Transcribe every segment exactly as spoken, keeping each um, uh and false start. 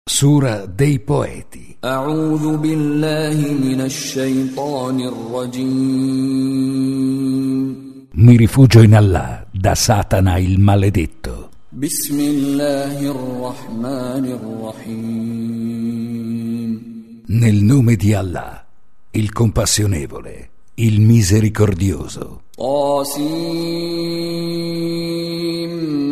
Sura dei Poeti. A'udhu billahi minash shaitanir rajim. Mi rifugio in Allah da Satana il maledetto. Bismillahir rahmanir rahim. Nel nome di Allah, il compassionevole, il misericordioso. Qasim.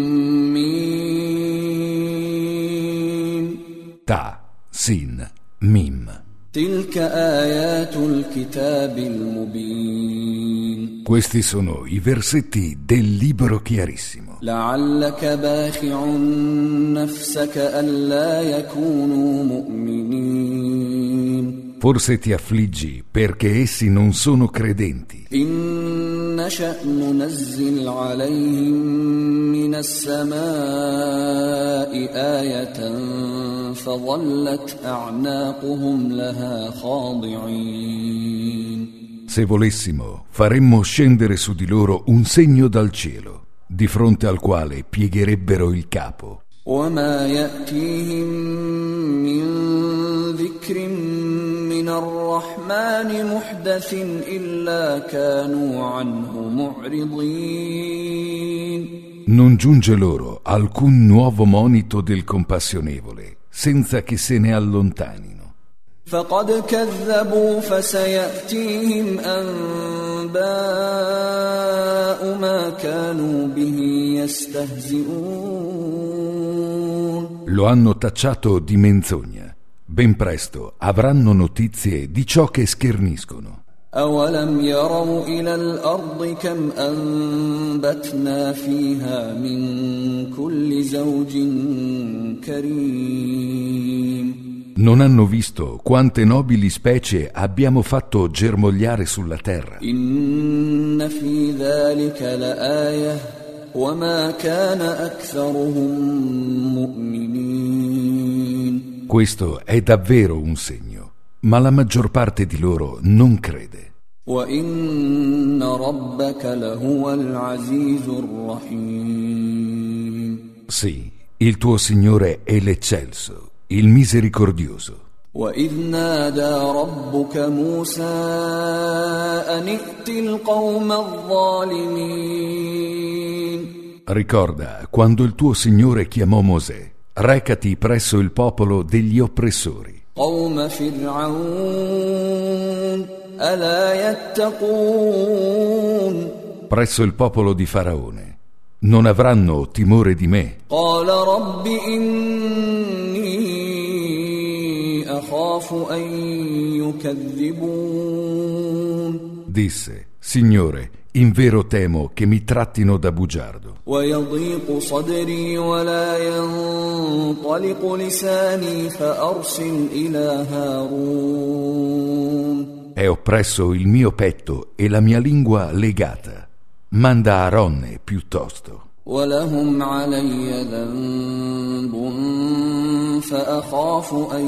Ta, Sin, Mim. Tilka ayatul kitabil mubin. Questi sono i versetti del libro chiarissimo. La'allaka bakhi'un nafsaka alla yakunu mu'minin. Forse ti affliggi perché essi non sono credenti. In nasha' nunazzil 'alayhim minas samaa'i ayatan fadhallat a'naquhum laha khadi'in. Se volessimo, faremmo scendere su di loro un segno dal cielo, di fronte al quale piegherebbero il capo. وما يأتيهم من ذكر من الرحمن محدث إلا كانوا عنه معرضين. Non giunge loro alcun nuovo monito del compassionevole, senza che se ne allontanino. فقد كذبوا فسيأتيهم أنباء ما كانوا به يستهزئون. Lo hanno tacciato di menzogna. Ben presto avranno notizie di ciò che scherniscono. أولم يروا إلى الأرض كم أنبتنا فيها من كل زوج كريم. Non hanno visto quante nobili specie abbiamo fatto germogliare sulla terra. إن في ذلك لآية وما كان أكثرهم مؤمنين. Questo è davvero un segno, ma la maggior parte di loro non crede. وإن ربك لهو العزيز الرحيم. Sì, il tuo Signore è l'eccelso, il misericordioso. وإذ نادى ربك موسى أن ائت القوم الظالمين. Ricorda quando il tuo Signore chiamò Mosè: recati presso il popolo degli oppressori. قوم فرعون ألا يتقون. Presso il popolo di Faraone. Non avranno timore di me. قال رب إني أخاف أن يكذبون. Disse: Signore, invero temo che mi trattino da bugiardo. ويضيق صدري ولا ينطلق لساني فأرسل إلى هارون. È oppresso il mio petto e la mia lingua legata. Manda Aaronne piuttosto. ولهم علي ذنب فأخاف أن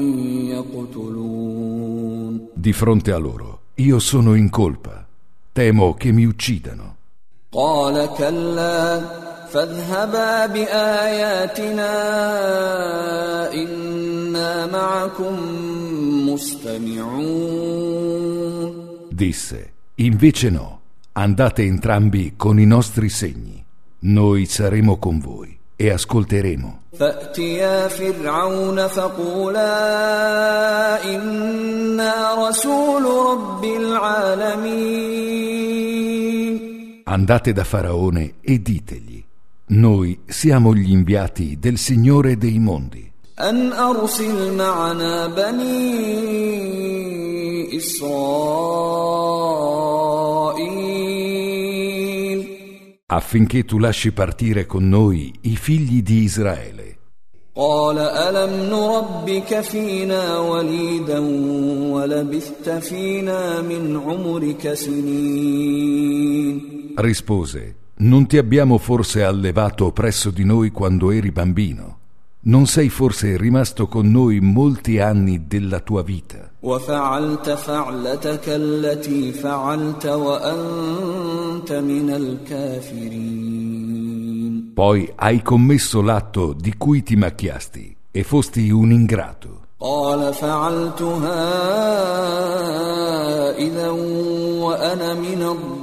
يقتلون. Di fronte a loro, io sono in colpa. Temo che mi uccidano. قال كلا فاذهبا بآياتنا إنا معكم مستمعون. Disse: invece no, andate entrambi con i nostri segni. Noi saremo con voi e ascolteremo. فأتيا فرعون فقولا إنا رسول رب العالمين. Andate da Faraone e ditegli: noi siamo gli inviati del Signore dei mondi. أن أرسل معنا بني إسرائيل. Affinché tu lasci partire con noi i figli di Israele. قال ألم نربك فينا وليدا ولبثت فينا من عمرك سنين. Rispose: non ti abbiamo forse allevato presso di noi quando eri bambino? Non sei forse rimasto con noi molti anni della tua vita? وفعلت فعلتك التي فعلت وأنت من الكافرين. Poi hai commesso l'atto di cui ti macchiasti, e fosti un ingrato. قال فعلتها إذا وأنا من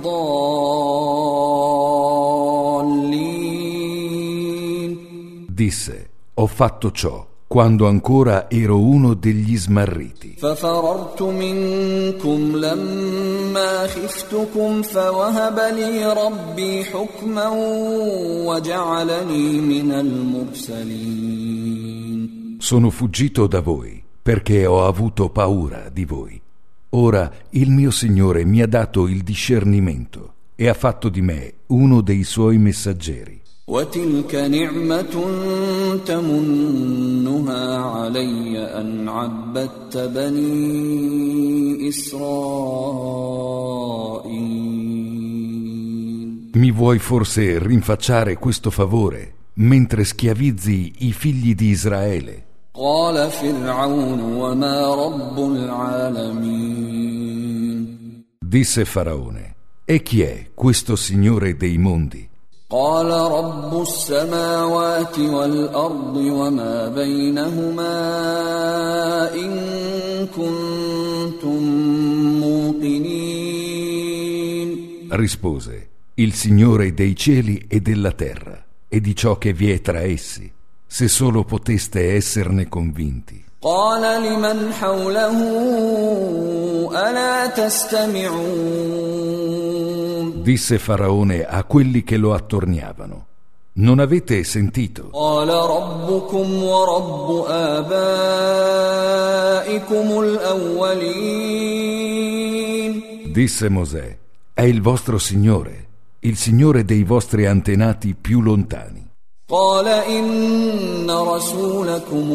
الضالين. Disse: ho fatto ciò quando ancora ero uno degli smarriti. ففررت منكم لما خفتكم فوهب لي ربي حكما وجعلني من المرسلين. Sono fuggito da voi perché ho avuto paura di voi. Ora il mio Signore mi ha dato il discernimento e ha fatto di me uno dei suoi messaggeri. وتلك نعمة تمنها علي أن عبدت بني إسرائيل. Mi vuoi forse rinfacciare questo favore mentre schiavizzi i figli di Israele? قال فرعون وما رب العالمين. Disse Faraone: e chi è questo Signore dei mondi? قال رب السماوات والأرض وما بينهما إن كنتم موقنين. Rispose: il Signore dei cieli e della terra e di ciò che vi è tra essi, se solo poteste esserne convinti. قال لمن حوله ألا تستمعون. Disse Faraone a quelli che lo attorniavano: non avete sentito? قال ربكم ورب آبائكم الأولين. Disse Mosè: è il vostro Signore, il Signore dei vostri antenati più lontani. قال إن رسولكم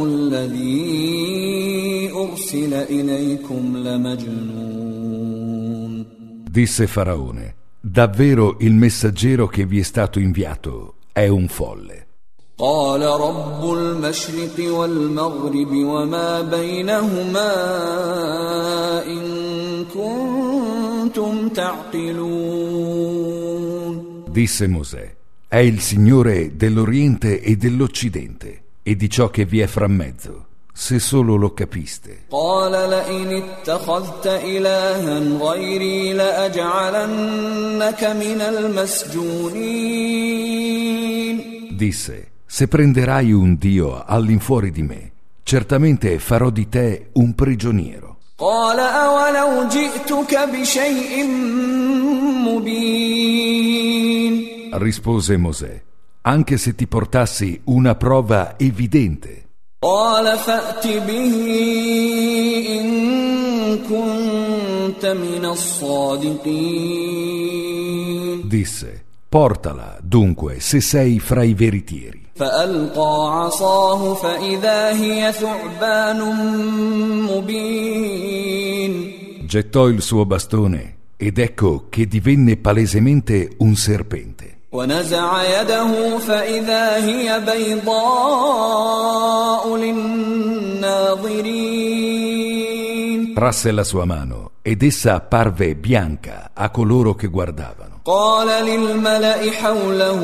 الذي أرسل إليكم لمجنون. Disse Faraone: davvero il messaggero che vi è stato inviato è un folle. قال رب المشرق والمغرب وما بينهما إن كنتم تعقلون. Disse Mosè: è il Signore dell'Oriente e dell'Occidente e di ciò che vi è fra mezzo, se solo lo capiste. قال لئن اتخذت إلها غيري لأجعلنك من المسجونين. Disse: se prenderai un Dio all'infuori di me, certamente farò di te un prigioniero. قال أولو جئتك بشيء مبين. Rispose Mosè: anche se ti portassi una prova evidente. قال فأت به إن كنت من الصادقين. Disse: portala dunque se sei fra i veritieri. فألقى عصاه فإذا هي ثعبان مبين. Gettò il suo bastone ed ecco che divenne palesemente un serpente. ونزع يده فإذا هي بيضاء للناظرين. Trasse la sua mano ed essa apparve bianca a coloro che guardavano. قال للملأ حوله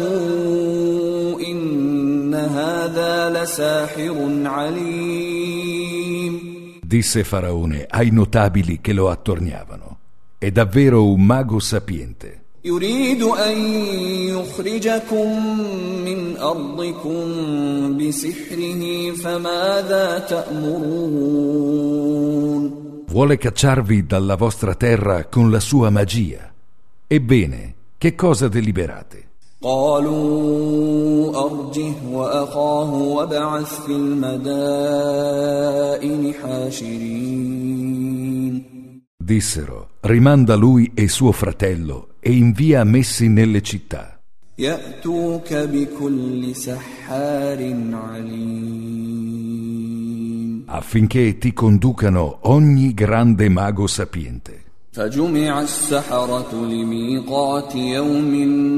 إن هذا لساحر عليم. Disse Faraone ai notabili che lo attorniavano: è davvero un mago sapiente. يريد أن يخرجكم من أرضكم بسحره فماذا تأمرون. Vuole cacciarvi dalla vostra terra con la sua magia. Ebbene, che cosa deliberate? قالوا أرجه وأخاه وابعث في المدائن حاشرين. Dissero: rimanda lui e suo fratello e invia messi nelle città. يأتوك بكل سحار عليم. Affinché ti conducano ogni grande mago sapiente. فجمع السحرة لميقات يوم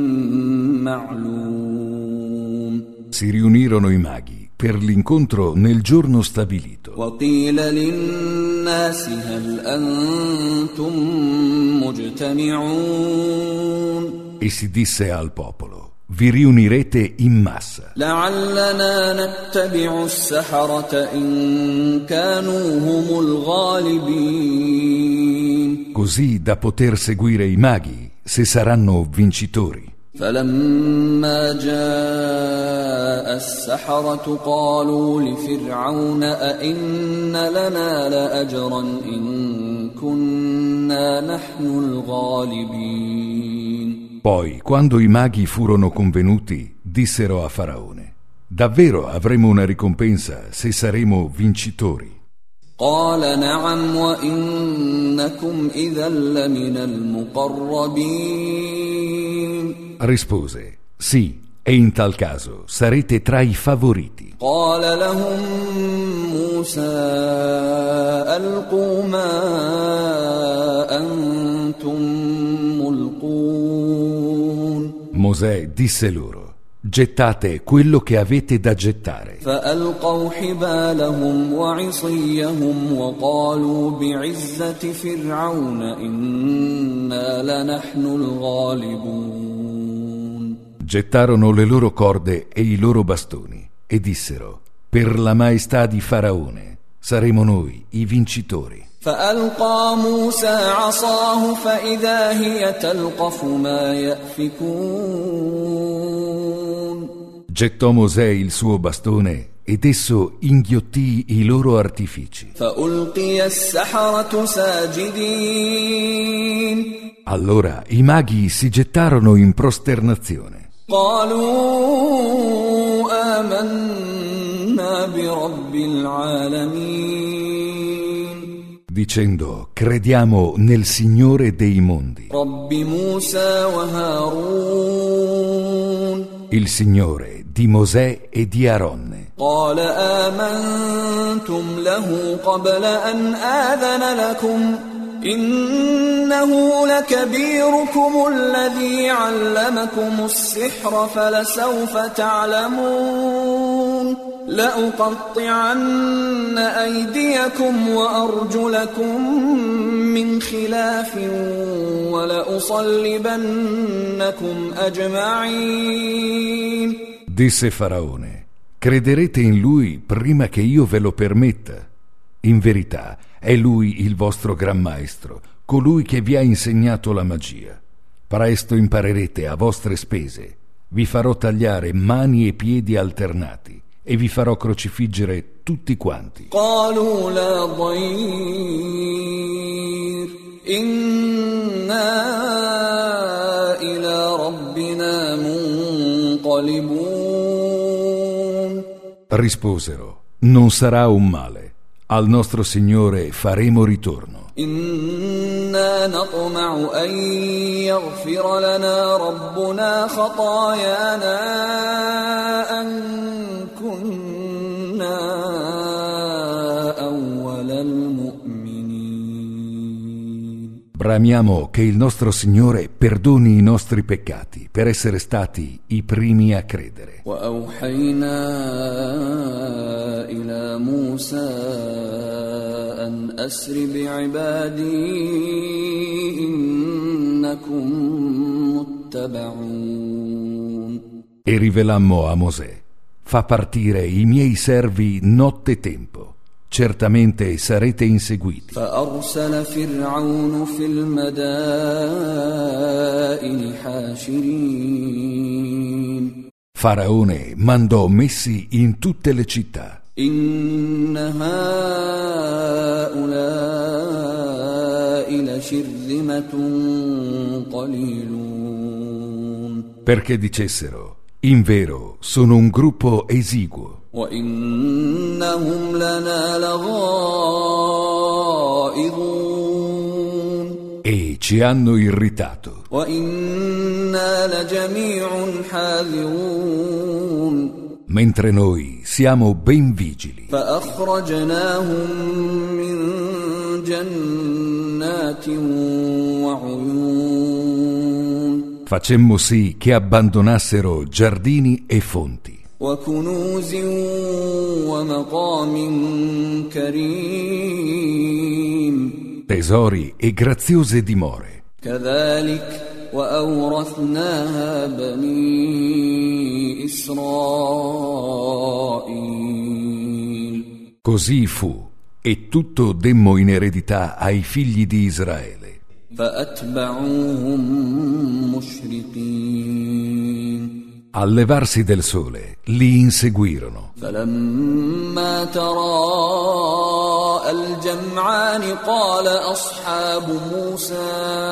معلوم. Si riunirono i maghi per l'incontro nel giorno stabilito. وقيل للناس هل أنتم مجتمعون. E si disse al popolo: vi riunirete in massa. لعلنا نتبع السحرة إن كانوا هم الغالبين. Così da poter seguire i maghi se saranno vincitori. فلما جاء السحرة قالوا لفرعون أئن لنا لأجرا إن كنا نحن الغالبين. Poi, quando i maghi furono convenuti, dissero a Faraone: davvero avremo una ricompensa se saremo vincitori? قال نعم وإنكم إذا لمن المقربين. Rispose: sì, e in tal caso sarete tra i favoriti. قال لهم موسى ألقوا ما أنتم ملقون. Mosè disse loro: gettate quello che avete da gettare. فألقوا حبالهم وعصيهم وقالوا بعزة فرعون إنا لنحن الغالبون. Gettarono le loro corde e i loro bastoni e dissero: per la maestà di Faraone saremo noi i vincitori. فألقى موسى عصاه فإذا هي تلقف ما يأفكون. Gettò Mosè il suo bastone ed esso inghiottì i loro artifici. فألقي السحرة ساجدين. Allora i maghi si gettarono in prosternazione. قالوا آمنا برب العالمين. Dicendo: crediamo nel Signore dei mondi, رب موسى وهارون. il Signore di Mosè e di Aronne. قال آمنتم له قبل أن آذن لكم إنه لكبيركم الذي علمكم السحر فلسوف تعلمون لأقطعن أيديكم وأرجلكم من خلاف ولأصلبنكم أجمعين. Disse Faraone: crederete in lui prima che io ve lo permetta? In verità è lui il vostro gran maestro, colui che vi ha insegnato la magia. Presto imparerete a vostre spese. Vi farò tagliare mani e piedi alternati e vi farò crocifiggere tutti quanti. قالوا لا ضير إنا إلى ربنا منقلبون. Risposero: non sarà un male. Al nostro Signore faremo ritorno. إنا نطمع أن يغفر لنا ربنا خطايانا أن كنا أول المؤمنين. Bramiamo che il nostro Signore perdoni i nostri peccati per essere stati i primi a credere. وأوحينا إلى موسى أن أسر بعبادي إنكم متبعون. E rivelammo a Mosè: fa partire i miei servi notte tempo. Certamente sarete inseguiti. فأرسل فرعون في المدائن حاشرين. Faraone mandò messi in tutte le città. إن هؤلاء لشرذمة قليلون. Perché dicessero: in vero sono un gruppo esiguo. وإنهم لنا لغائظون. E ci hanno irritato. وإنا لجميع حاذرون. Mentre noi siamo ben vigili. فأخرجناهم من جنات وعيون. Facemmo sì che abbandonassero giardini e fonti. وكنوز ومقام كريم. Tesori e graziose dimore. كذلك وأورثناها بني إسرائيل. Così fu, e tutto demmo in eredità ai figli di Israele. فأتبعوهم مشرقين. Al levarsi del sole li inseguirono. فلما تراءى الجمعان قال أصحاب موسى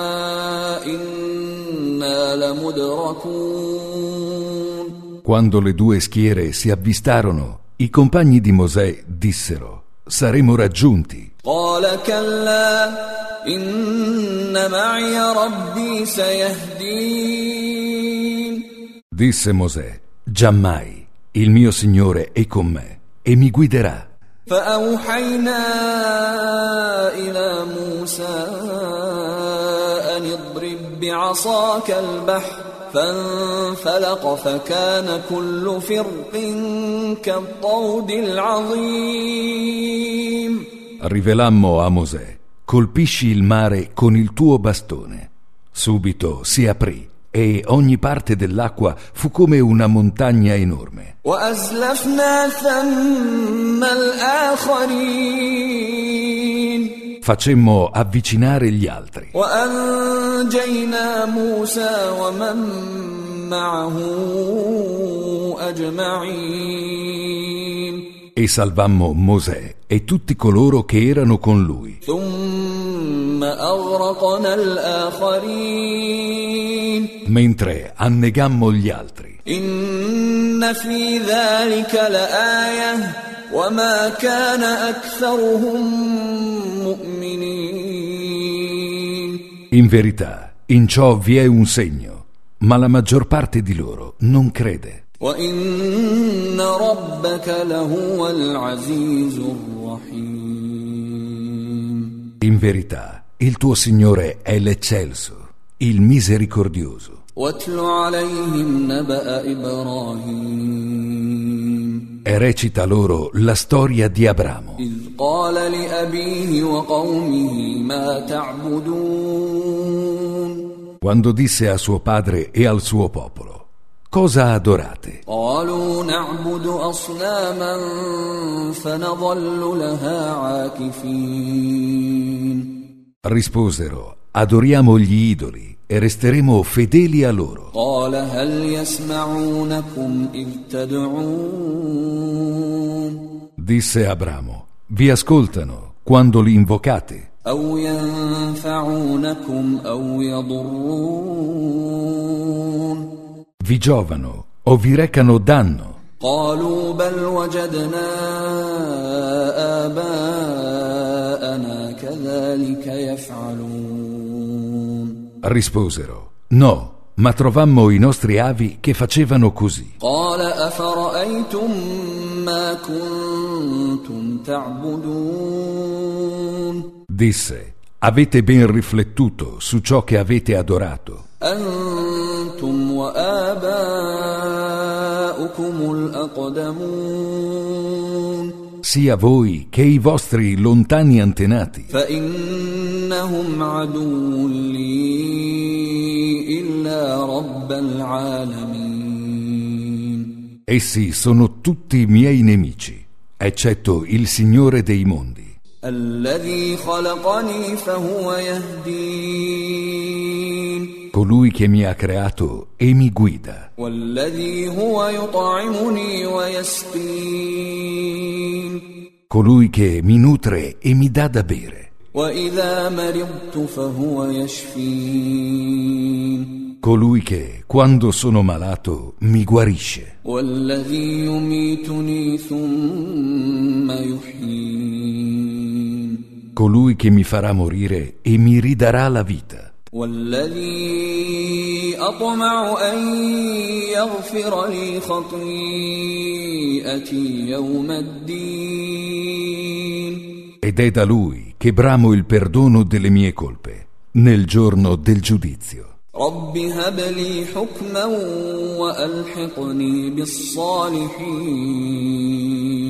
إنا لمدركون. Quando le due schiere si avvistarono, i compagni di Mosè dissero: saremo raggiunti. قال كلا إن معي ربي سيهدين. Disse Mosè: giammai, il mio Signore è con me e mi guiderà. فأوحينا إلى موسى أن اضرب بعصاك البحر فانفلق فكان كل فرق كالطود العظيم. Rivelammo a Mosè: colpisci il mare con il tuo bastone. Subito si aprì e ogni parte dell'acqua fu come una montagna enorme. وأزلفنا ثم الآخرين. Facemmo avvicinare gli altri. وأنجينا موسى ومن معه أجمعين. E salvammo Mosè e tutti coloro che erano con lui. ثم أغرقنا الآخرين. Mentre annegammo gli altri. إن في ذلك لآية وما كان أكثرهم مؤمنين. In verità, in ciò vi è un segno, ma la maggior parte di loro non crede. وإن ربك لهو العزيز الرحيم. In verità, il tuo Signore è l'eccelso, il misericordioso. واتل عليهم نبأ إبراهيم. E recita loro la storia di Abramo. إذ قال لأبيه وقومه ما تعبدون. Quando disse a suo padre e al suo popolo: cosa adorate? قالوا نعبد أصناما فنظل لها عاكفين. Risposero: adoriamo gli idoli e resteremo fedeli a loro. قال هل يسمعونكم إذ تدعون. Disse Abramo: vi ascoltano quando li invocate. أو ينفعونكم أو يضرون. Vi giovano o vi recano danno. قالوا بل وجدنا آباءنا كذلك يفعلون. Risposero: no, ma trovammo i nostri avi che facevano così. قال أفرأيتم ما كنتم تعبدون. Disse: avete ben riflettuto su ciò che avete adorato. أنتم وآباؤكم الأقدمون. Sia voi che i vostri lontani antenati. فإنهم عدو لي إلا رب العالمين. Essi sono tutti miei nemici, eccetto il Signore dei mondi. الذي خلقني فهو يهدين. Colui che mi ha creato e mi guida. والذي هو يطعمني ويسقين. Colui che mi nutre e mi dà da bere. وإذا مرضت فهو يشفين. Colui che, quando sono malato, mi guarisce. والذي يميتني ثم يحيين. Colui che mi farà morire e mi ridarà la vita. والذي أطمع أن يغفر لي خطيئتي يوم الدين. Ed è da Lui che bramo il perdono delle mie colpe, nel giorno del giudizio. رب هب لي حكما وألحقني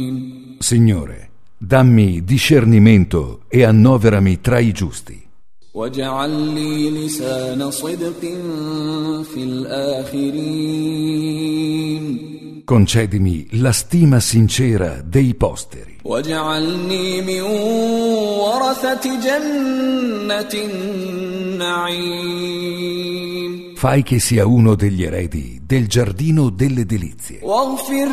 بالصالحين. Signore, dammi discernimento e annoverami tra i giusti. واجعل لي لسان صدق في الآخرين Concedimi la stima sincera dei posteri. واجعلني من ورثة جنة النعيم Fai che sia uno degli eredi del giardino delle delizie. واغفر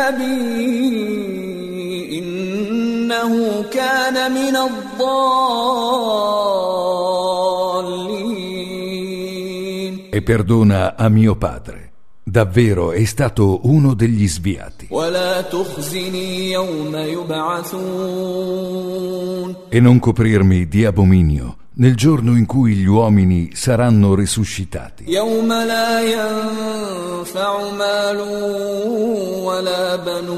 لأبي إنه كان من الضالين E perdona a mio padre. Davvero è stato uno degli sviati. ولا تخزني يوم يبعثون E non coprirmi di abominio nel giorno in cui gli uomini saranno risuscitati. يوم لا ينفع مال ولا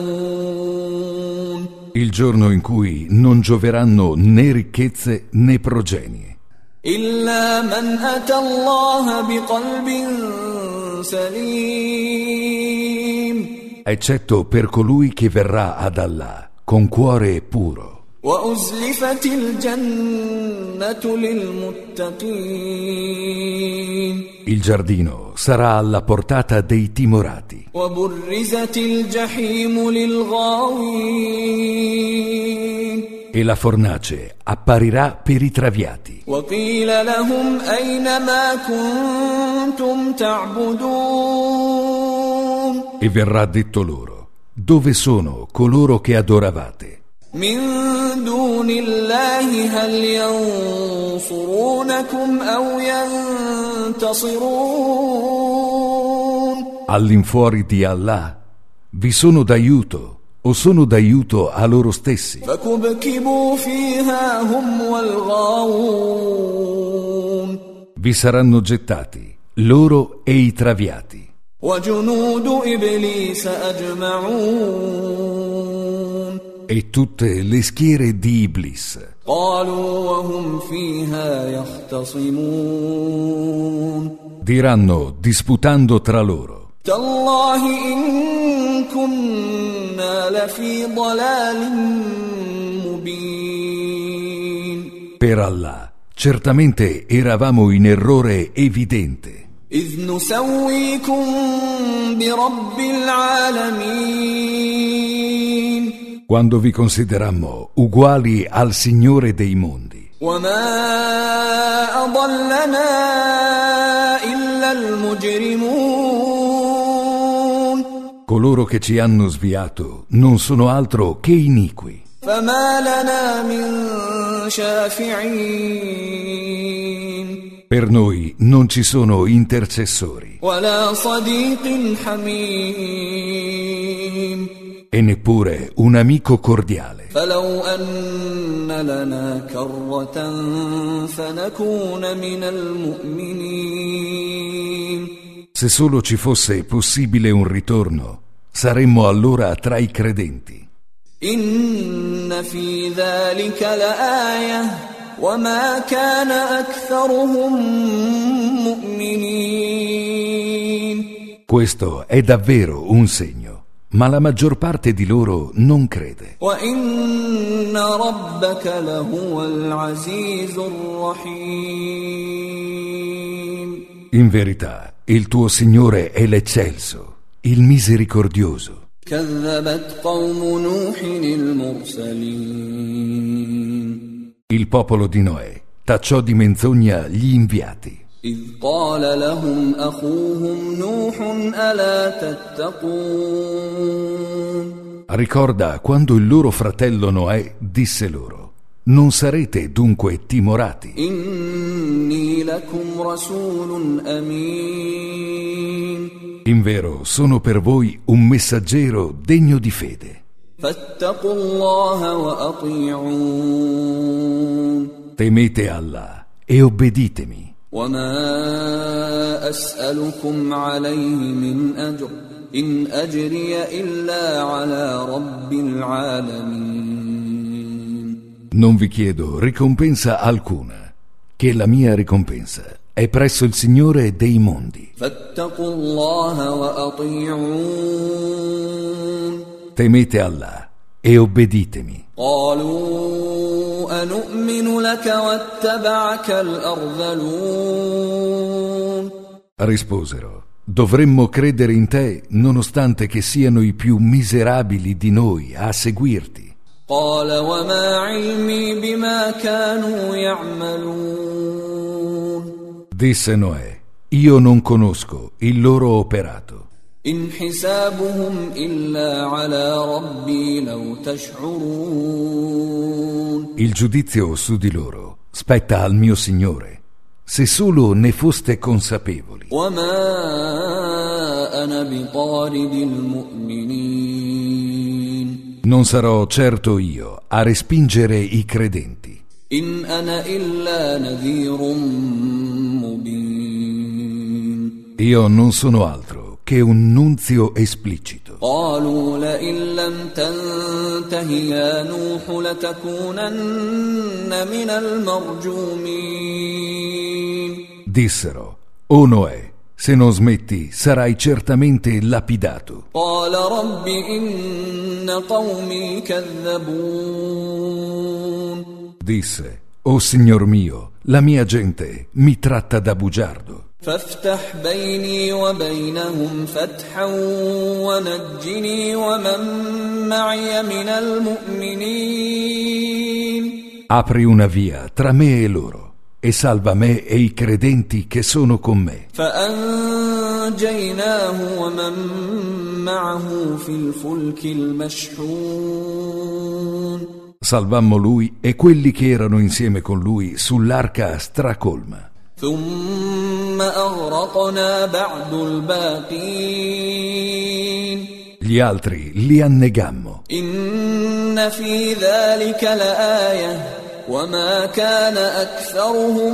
بنون Il giorno in cui non gioveranno né ricchezze né progenie. إلا من أتى الله بقلب سليم Eccetto per colui che verrà ad Allah con cuore puro. وأزلفت الجنة للمتقين Il giardino sarà alla portata dei timorati. وبرزت الجحيم للغاوين E la fornace apparirà per i traviati. وقيل لهم أين ما كنتم تعبدون E verrà detto loro: dove sono coloro che adoravate? من دون الله هل ينصرونكم أو ينتصرون All'infuori di Allah vi sono d'aiuto o sono d'aiuto a loro stessi? فكبكبوا فيها هم والغاوون Vi saranno gettati loro e i traviati. وجنود إبليس أجمعون E tutte le schiere di Iblis قالوا وهم فيها يختصمون diranno, disputando tra loro: تالله إن كنا لفي ضلال مبين per Allah, certamente eravamo in errore evidente, إذ نسويكم برب العالمين quando vi considerammo uguali al Signore dei mondi. وما أضلنا إلا المجرمون Coloro che ci hanno sviato non sono altro che iniqui. فما لنا من شافعين Per noi non ci sono intercessori ولا صديق حميم e neppure un amico cordiale. فلو أن لنا كرة فنكون من المؤمنين Se solo ci fosse possibile un ritorno, saremmo allora tra i credenti. إن في ذلك لآية وما كان أكثرهم مؤمنين Questo è davvero un segno, ma la maggior parte di loro non crede. وإن ربك لهو العزيز الرحيم In verità, il tuo Signore è l'eccelso, il misericordioso. كذبت قوم نوح المرسلين Il popolo di Noè tacciò di menzogna gli inviati. إذ قال لهم أخوهم نوح ألا تتقون Ricorda quando il loro fratello Noè disse loro: non sarete dunque timorati? إني لكم رسول أمين Invero sono per voi un messaggero degno di fede. فاتقوا الله وأطيعون Temete Allah e obbeditemi. وما أسألكم عليه من أجر إن أجري إلا على رب العالمين Non vi chiedo ricompensa alcuna, che la mia ricompensa è presso il Signore dei mondi. فاتقوا الله وأطيعون Temete Allah e obbeditemi. قالوا أنؤمن لك واتبعك الأرذلون. Risposero: dovremmo credere in te nonostante che siano i più miserabili di noi a seguirti. قال وما علمي بما كانوا يعملون. Disse Noè: io non conosco il loro operato. إن حسابهم إلا على ربي لو تشعرون. Il giudizio su di loro spetta al mio Signore, se solo ne foste consapevoli. وما أنا بطارد المؤمنين. Non sarò certo io a respingere i credenti. إن أنا إلا نذير مبين. Io non sono altro che un nunzio esplicito. قالوا لئن لم تنته يا نوح لتكونن من المرجومين. Dissero: o Noè, se non smetti sarai certamente lapidato. قال رب إن قومي كذبون. Disse: o Signor mio, la mia gente mi tratta da bugiardo. فافتح بيني وبينهم فتحا ونجني ومن معي من المؤمنين. Apri una via tra me e loro e salva me e i credenti che sono con me. فأنجيناه ومن معه في الفلك المشحون. Salvammo lui e quelli che erano insieme con lui sull'arca stracolma. ثم أغرقنا بعد الباقين. Gli altri li annegammo. إن في ذلك لآية وما كان أكثرهم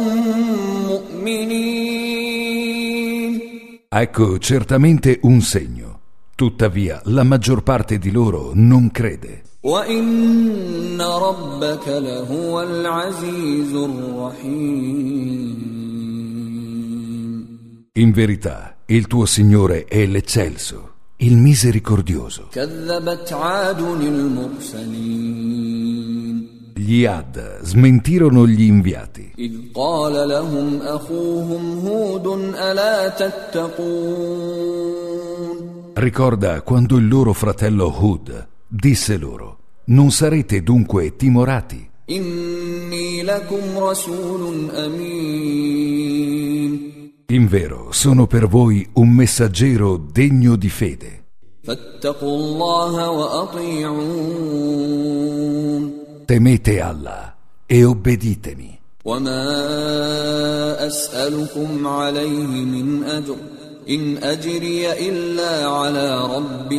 مؤمنين. Ecco certamente un segno. Tuttavia la maggior parte di loro non crede. وإن ربك لهو العزيز الرحيم. In verità, il tuo Signore è l'eccelso, il misericordioso. كذبت عاد المرسلين. Gli Ad smentirono gli inviati. إذ قال لهم أخوهم هود ألا تتقون. Ricorda quando il loro fratello Hud disse loro: non sarete dunque timorati? إني لكم رسول أمين. In vero, sono per voi un messaggero degno di fede. فاتقوا الله وأطيعون. Temete Allah e obbeditemi. وما أسألكم عليه من أجر إن أجري إلا على رب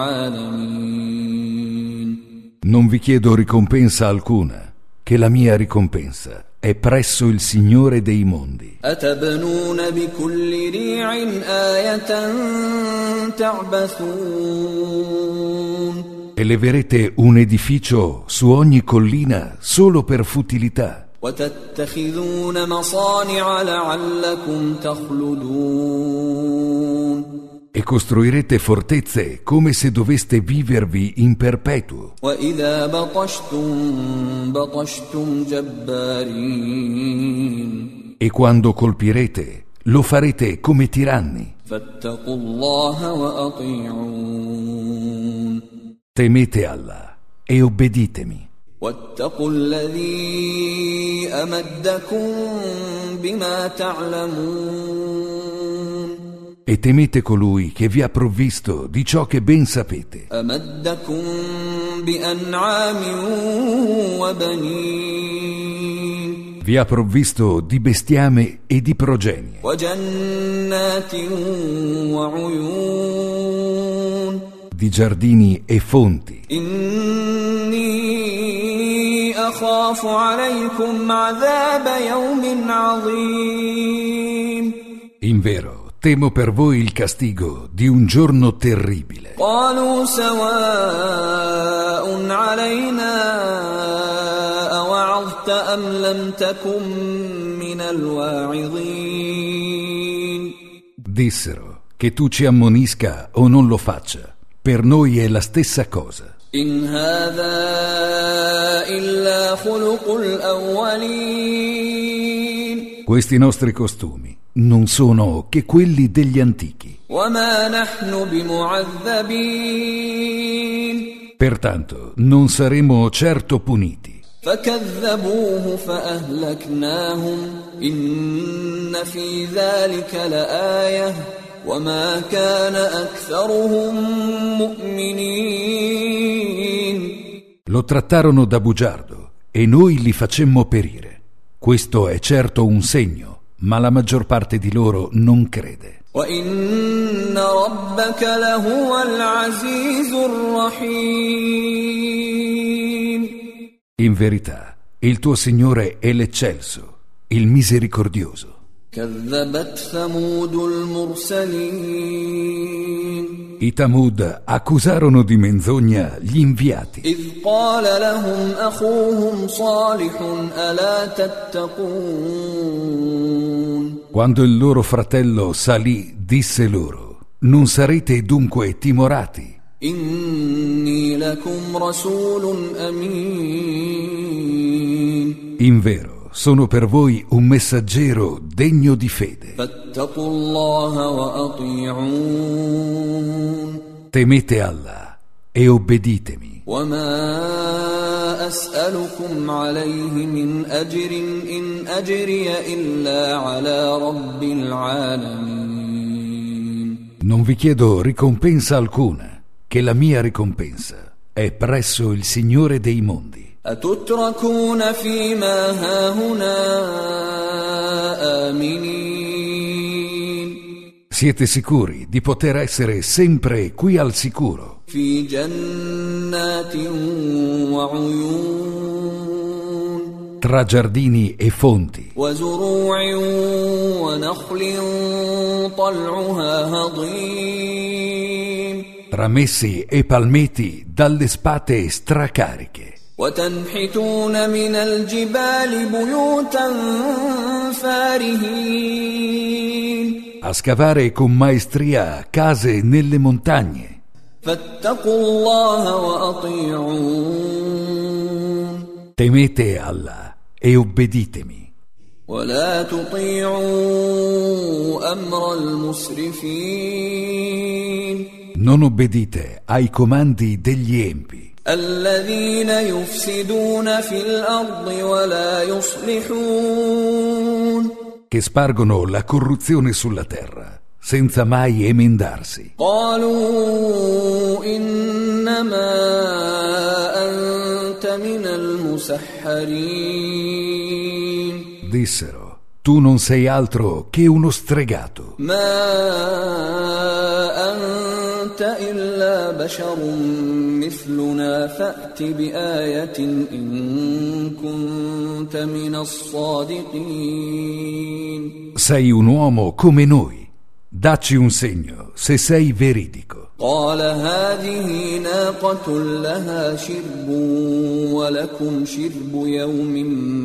العالمين. Non vi chiedo ricompensa alcuna, che la mia ricompensa è presso il Signore dei mondi. أتبنون بكل ريع آية تعبثون. Eleverete un edificio su ogni collina solo per futilità. وتتخذون مصانع لعلكم تخلدون. E costruirete fortezze come se doveste vivervi in perpetuo. وإذا بطشتم بطشتم جبارين. E quando colpirete, lo farete come tiranni. فاتقوا الله وأطيعون. Temete Allah e obbeditemi. واتقوا الذي أمدكم بما تعلمون. E temete colui che vi ha provvisto di ciò che ben sapete. أمدكم بأنعام وبنين. Vi ha provvisto di bestiame e di progenie. وجنات وعيون. Di giardini e fonti. إني أخاف عليكم عذاب يوم عظيم. In vero, temo per voi il castigo di un giorno terribile. قالوا سواء علينا أوعظت أم لم تكن من الواعظين. Dissero: che tu ci ammonisca o non lo faccia, per noi è la stessa cosa. إن هذا إلا خلق الأولين. Questi nostri costumi non sono che quelli degli antichi. وما نحن بمعذبين. Pertanto non saremo certo puniti. فكذبوه فأهلكناهم إن في ذلك لآية وما كان أكثرهم مؤمنين. Lo trattarono da bugiardo e noi li facemmo perire. Questo è certo un segno, ma la maggior parte di loro non crede. وَإِنَّ رَبَّكَ لَهُوَ الْعَزِيزُ الرَّحِيمُ. In verità, il tuo Signore è l'eccelso, il misericordioso. كذبت ثمود المرسلين. I Tamud accusarono di menzogna gli inviati. إذ قال لهم أخوهم صالح ألا تتقون. Quando il loro fratello salì, disse loro: non sarete dunque timorati? إني لكم رسول أمين. In vero, sono per voi un messaggero degno di fede. فاتقوا الله وأطيعون. Temete Allah e obbeditemi. وما أسألكم عليه من أجر إن أجري إلا على رب العالمين. Non vi chiedo ricompensa alcuna, che la mia ricompensa è presso il Signore dei mondi. أتتركون فيما هاهنا آمنين. Siete sicuri di poter essere sempre qui al sicuro, في جنات وعيون. tra giardini e fonti, وزروع ونخل طلعها هضيم. tra messi e palmeti dalle spate stracariche. وتنحتون من الجبال بيوتا فارهين. A scavare con maestria case nelle montagne. فاتقوا الله وأطيعون. Temete Allah e obbeditemi. ولا تطيعوا أمر المسرفين. Non obbedite ai comandi degli empi, الذين يفسدون في الأرض ولا يصلحون. che spargono la corruzione sulla terra senza mai emendarsi. قالوا إنما أنت من المسحرين. Dissero: tu non sei altro che uno stregato. ما أنت إلا بشر مثلنا فأت بآية إن كنت من الصادقين. Sei un uomo come noi. Dacci un segno se sei veridico. قال هذه ناقة لها شرب ولكم شرب يوم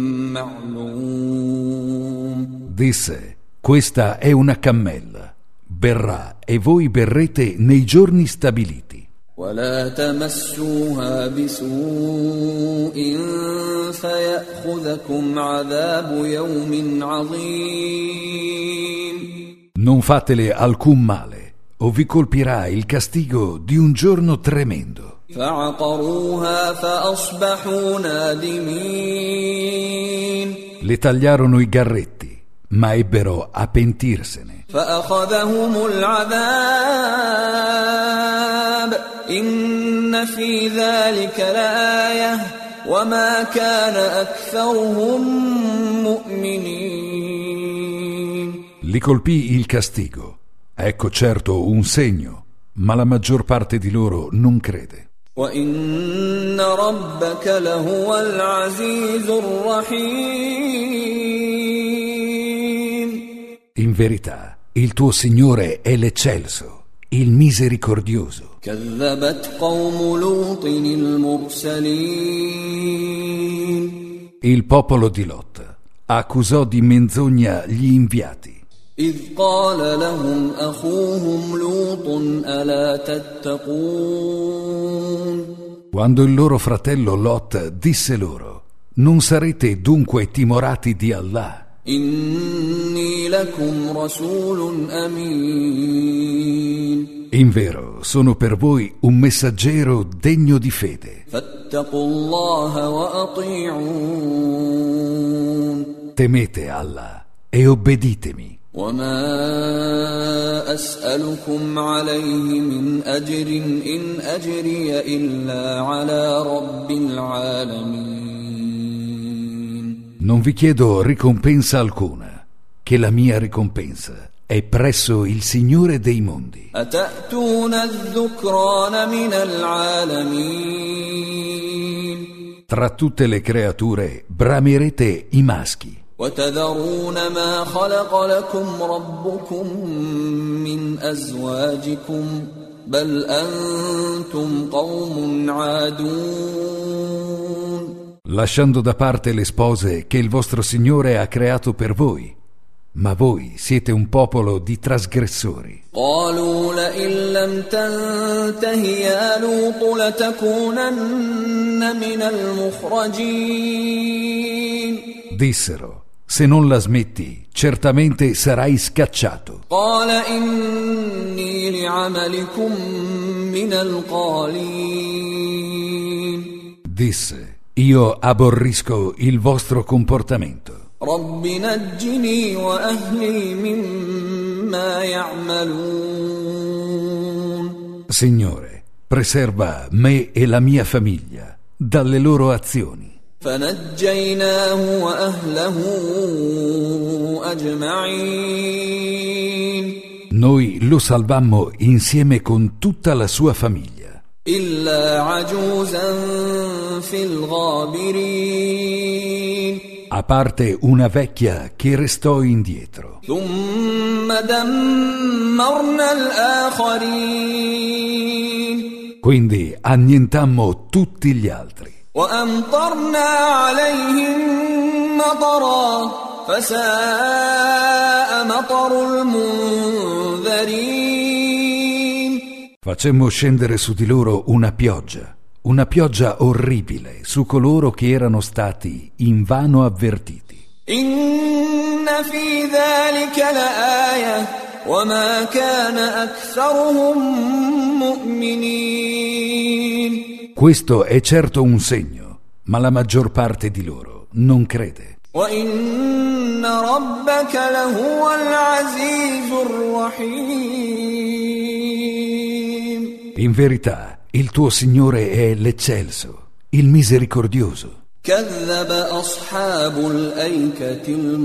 معلوم. Disse: questa è una cammella. Berrà e voi berrete nei giorni stabiliti. ولا تمسوها بسوء فيأخذكم عذاب يوم عظيم. Non fatele alcun male, o vi colpirà il castigo di un giorno tremendo. فعقروها فأصبحوا نادمين. Le tagliarono i garretti, ma ebbero a pentirsene. فأخذهم العذاب إن في ذلك لآية وما كان أكثرهم مؤمنين. Li colpì il castigo. Ecco certo un segno, ma la maggior parte di loro non crede. وإن ربك لهو العزيز الرحيم. In verità, il tuo Signore è l'eccelso, il misericordioso. كذبت قوم لوط المرسلين. Il popolo di Lot accusò di menzogna gli inviati. إذ قال لهم أخوهم لوط ألا تتقون. Quando il loro fratello Lot disse loro: non sarete dunque timorati di Allah? إني لكم رسول أمين Invero sono per voi un messaggero degno di fede. فاتقوا الله وأطيعون Temete Allah e obbeditemi. وما أسألكم عليه من أجر إن أجري إلا على رب العالمين. Non vi chiedo ricompensa alcuna, che la mia ricompensa è presso il Signore dei mondi. أتأتون الذكران من العالمين Tra tutte le creature bramerete i maschi وتذرون ما خلق لكم ربكم من أزواجكم بل أنتم قوم عادون. lasciando da parte le spose che il vostro Signore ha creato per voi, ma voi siete un popolo di trasgressori. قالوا لئن لم تنته يا لوط لتكونن من المخرجين. Dissero: se non la smetti, certamente sarai scacciato. قال إني لعملكم من القالين. Disse: io aborrisco il vostro comportamento. رب نجني وأهلي مما يعملون. Signore, preserva me e la mia famiglia dalle loro azioni. فنجيناه وأهله أجمعين. Noi lo salvammo insieme con tutta la sua famiglia. إلا عجوزا في الغابرين. A parte una vecchia che restò indietro. ثم دمرنا الآخرين. Quindi annientammo tutti gli altri. وأمطرنا عليهم مطرا فساء مطر المنذرين. Facemmo scendere su di loro una pioggia, una pioggia orribile su coloro che erano stati invano avvertiti. إن في ذلك لآية وما كان أكثرهم مؤمنين. Questo è certo un segno, ma la maggior parte di loro non crede. وإن ربك لهو العزيز الرحيم. In verità, il tuo Signore è l'eccelso, il misericordioso. كذب أصحاب الأيكة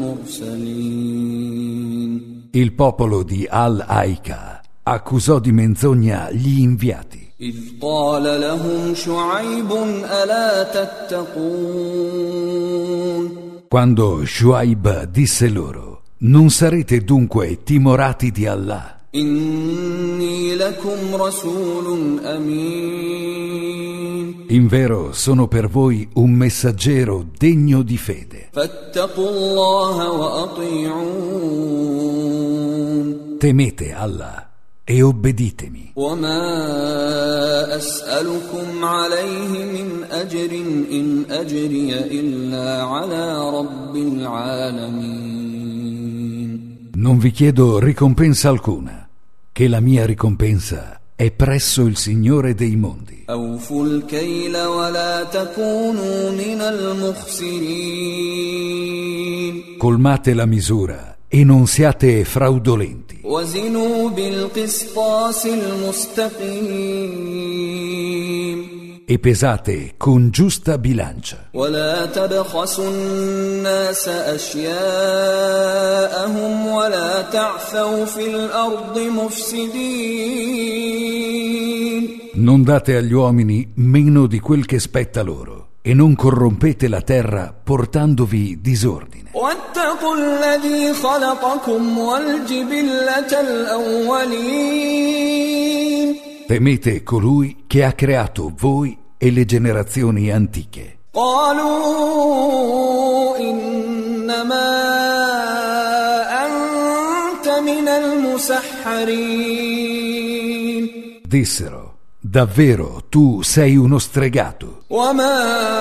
المرسلين. Il popolo di Al-Aika accusò di menzogna gli inviati. إذ قال لهم شعيب ألا تتقون. Quando Shuaib disse loro: non sarete dunque timorati di Allah? إني لكم رسول أمين. Invero sono per voi un messaggero degno di fede. فاتقوا الله وأطيعون. Temete Allah e obbeditemi. وما أسألكم عليه من أجر إن أجري إلا على رب العالمين. Non vi chiedo ricompensa alcuna, che la mia ricompensa è presso il Signore dei mondi. أوفوا الكيل ولا تكونوا من المخسرين. Colmate la misura e non siate fraudolenti. وزنوا بالقسطاس المستقيم. E pesate con giusta bilancia. ولا تبخسوا الناس أشياءهم ولا تعثوا في الأرض مفسدين. Non date agli uomini meno di quel che spetta loro e non corrompete la terra portandovi disordine. واتقوا الذي خلقكم والجبلة الأولين. Temete colui che ha creato voi e le generazioni antiche. قالوا إنما أنت من المسحرين. Dissero: Davvero tu sei uno stregato. وما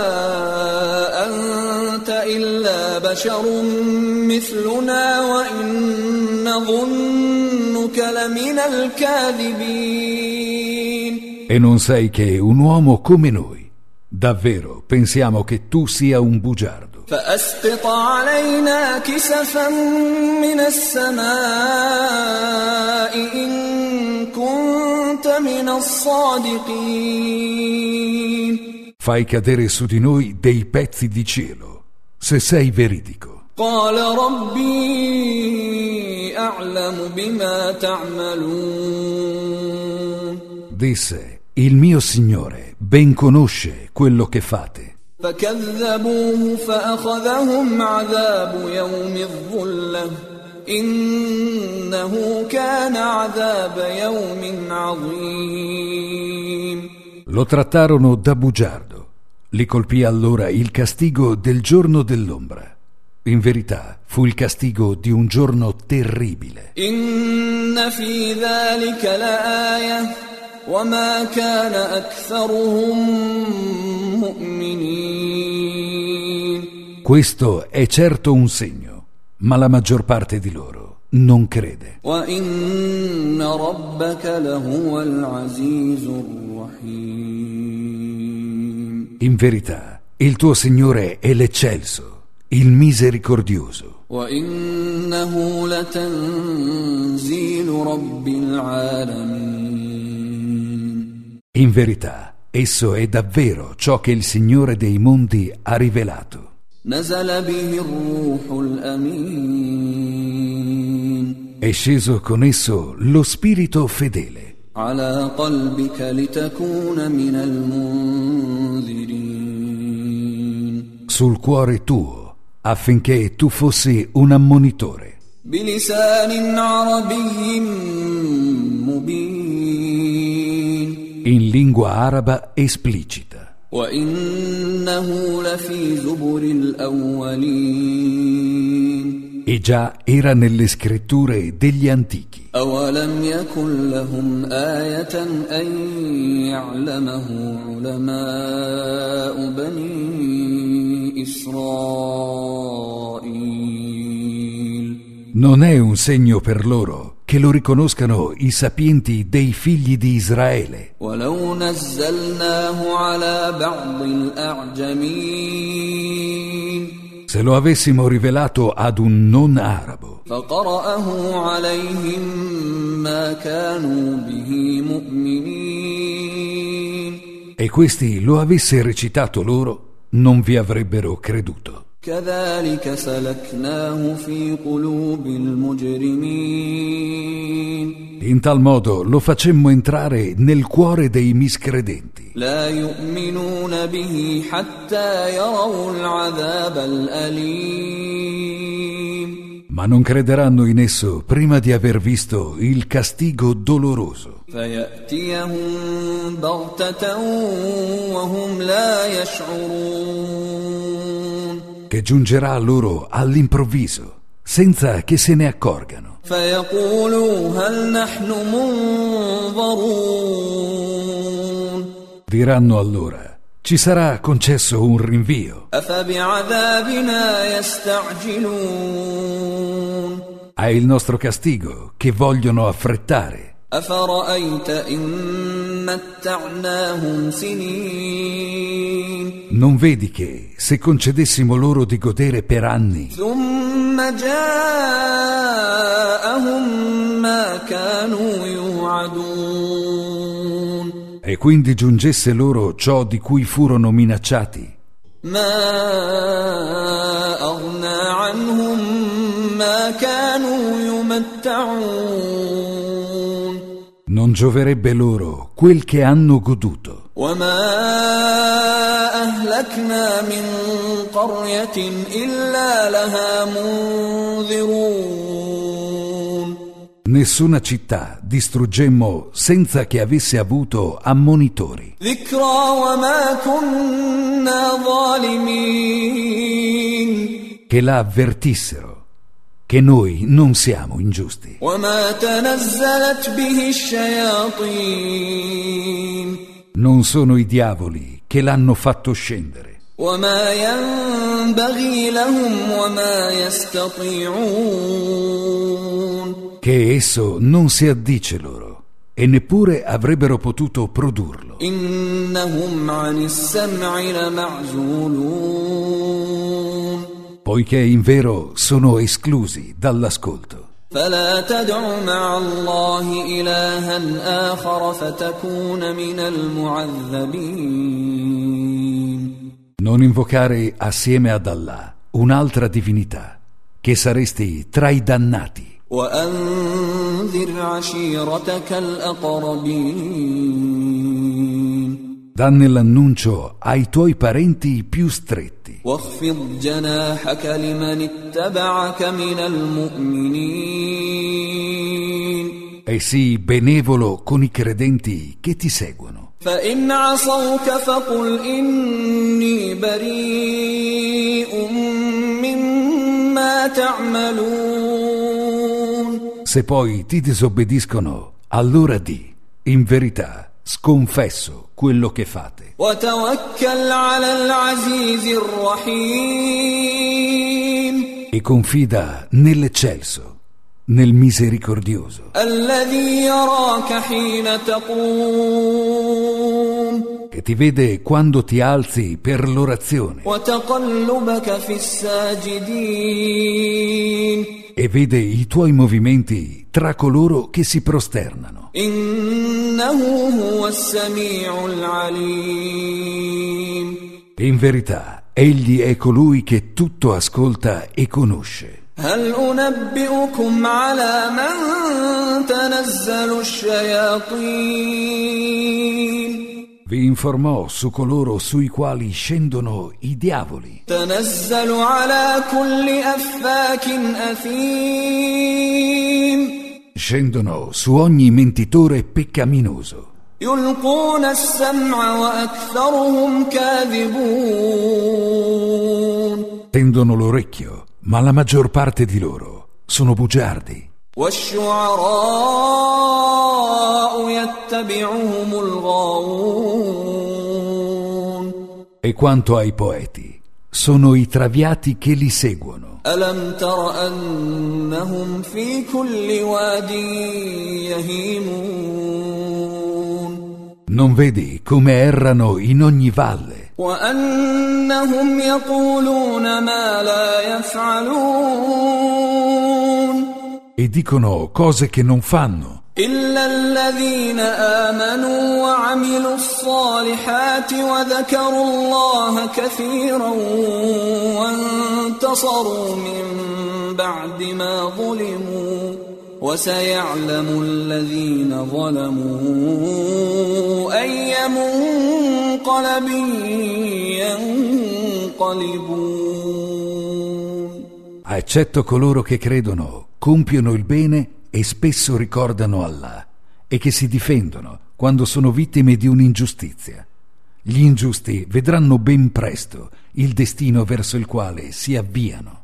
أنت إلا بشر مثلنا وإن نظنك لمن الكاذبين. E non sei che un uomo come noi. Davvero pensiamo che tu sia un bugiardo. فأسقط علينا كسفا من السماء إن كنت من الصادقين. Fai cadere su di noi dei pezzi di cielo, se sei veridico. قال ربي أعلم بما تعملون. Disse, il mio Signore ben conosce quello che fate. فكذبوه فأخذهم عذاب يوم الظلة إنه كان عذاب يوم عظيم. Lo trattarono da bugiardo. Li colpì allora il castigo del giorno dell'ombra. In verità fu il castigo di un giorno terribile. إن في ذلك لآية وما كان أكثرهم مؤمنين. Questo è certo un segno, ma la maggior parte di loro non crede. وإن ربك لهو العزيز الرحيم. In verità, il tuo Signore è l'eccelso, il misericordioso. وإنه لتنزيل رب العالمين. In verità, esso è davvero ciò che il Signore dei mondi ha rivelato. نزل به الروح الأمين. È sceso con esso lo Spirito fedele. على قلبك لتكون من المنذرين. Sul cuore tuo, affinché tu fossi un ammonitore. بلسان عربي مبين. In lingua araba esplicita. وإنه لفي زبر الأولين. E già era nelle scritture degli antichi. أولم يكن لهم آية أن يعلمه علماء بني إسرائيل. Non è un segno per loro che lo riconoscano i sapienti dei figli di Israele. ولو نزلناه على بعض الأعجمين. Se lo avessimo rivelato ad un non arabo, فقرأه عليهم ما كانوا به مؤمنين. e questi lo avesse recitato loro, non vi avrebbero creduto. كذلك سلكناه في قلوب المجرمين. In tal modo lo facemmo entrare nel cuore dei miscredenti. لا يؤمنون به حتى يروا العذاب الأليم. Ma non crederanno in esso prima di aver visto il castigo doloroso, فيأتيهم بغتة وهم لا يشعرون. che giungerà a loro all'improvviso, senza che se ne accorgano. فيقولوا هل نحن منظرون. Diranno allora, ci sarà concesso un rinvio. أفبعذابنا يستعجلون. È il nostro castigo che vogliono affrettare. أفرأيت إن متعناهم سنين. Non vedi che, se concedessimo loro di godere per anni, ثم جاءهم ما كانوا يوعدون. e quindi giungesse loro ciò di cui furono minacciati, ما أغنى عنهم ما كانوا يمتعون. non gioverebbe loro quel che hanno goduto. وما أهلكنا من قرية إلا لها منذرون. Nessuna città distruggemmo senza che avesse avuto ammonitori, ذكرى وما كنا ظالمين. che la avvertissero che noi non siamo ingiusti. وما تنزلت به الشياطين. Non sono i diavoli che l'hanno fatto scendere. وما ينبغي لهم وما يستطيعون. Che esso non si addice loro e neppure avrebbero potuto produrlo. إنهم عن السمع لمعزولون. Poiché in vero sono esclusi dall'ascolto. فلا تدع مع الله إلها آخر فتكون من المعذبين. Non invocare assieme ad Allah un'altra divinità, che saresti tra i dannati. وأنذر عشيرتك الأقربين. Danne l'annuncio ai tuoi parenti più stretti. واخفض جناحك لمن اتبعك من المؤمنين. E sii benevolo con i credenti che ti seguono. فإن عصوك فقل إني بريء مما تعملون. Se poi ti disobbediscono, allora di, in verità, sconfesso quello che fate. وتوكل على العزيز الرحيم. E confida nell'eccelso, nel misericordioso, الذي يراك حين تقوم. che ti vede quando ti alzi per l'orazione وتقلبك في الساجدين. e vede i tuoi movimenti tra coloro che si prosternano. إنه هو السميع العليم. In verità, egli è colui che tutto ascolta e conosce. هل أنبئكم على من تنزل الشياطين. Vi informò su coloro sui quali scendono i diavoli. تنزل على كل أفاك أثيم. Scendono su ogni mentitore peccaminoso. يلقون السمع وأكثرهم كاذبون. Tendono l'orecchio, ma la maggior parte di loro sono bugiardi. والشعراء يتبعهم الغاوون. E quanto ai poeti, sono i traviati che li seguono. ألم تر أنهم في كل واد يهيمون. Non vedi come errano in ogni valle وأنهم يقولون ما لا يفعلون. e dicono cose che non fanno, إلا الذين آمنوا وعملوا الصالحات وذكروا الله كثيرا وانتصروا من بعد ما ظلموا وسيعلم الذين ظلموا أي منقلب ينقلبون. eccetto coloro che credono, compiono il bene e spesso ricordano Allah e che si difendono quando sono vittime di un'ingiustizia. Gli ingiusti vedranno ben presto il destino verso il quale si avviano.